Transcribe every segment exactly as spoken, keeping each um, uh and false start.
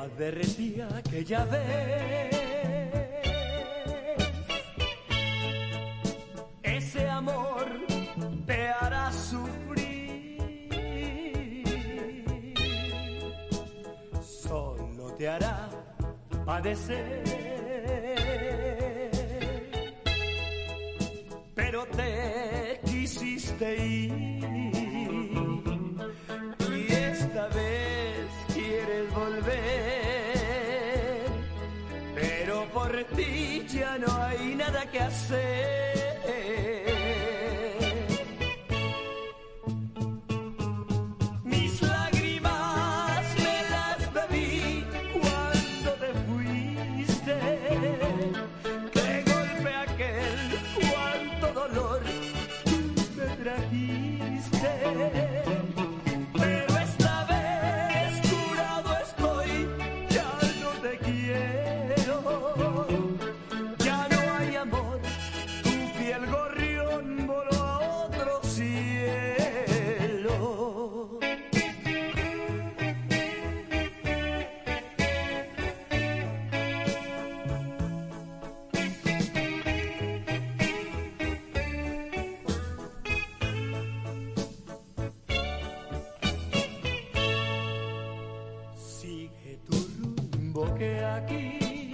advertía que ya ves, ese amor te hará sufrir, solo te hará padecer, pero te quisiste ir y esta vez quieres volver, pero por ti ya no hay nada que hacer. Mis lágrimas me las bebí cuando te fuiste, qué golpe aquel, cuánto dolor me trajiste. El gorrión voló a otro cielo. Sigue tu rumbo que aquí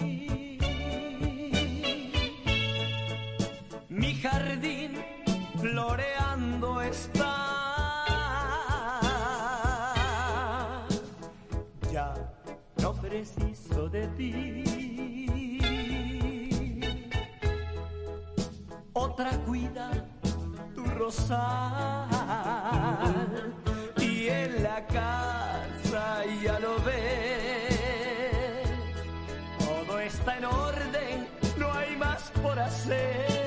mi jardín floreando está. Ya no preciso de ti, otra cuida tu rosal, y en la casa ya lo ves, todo está en orden, no hay más por hacer.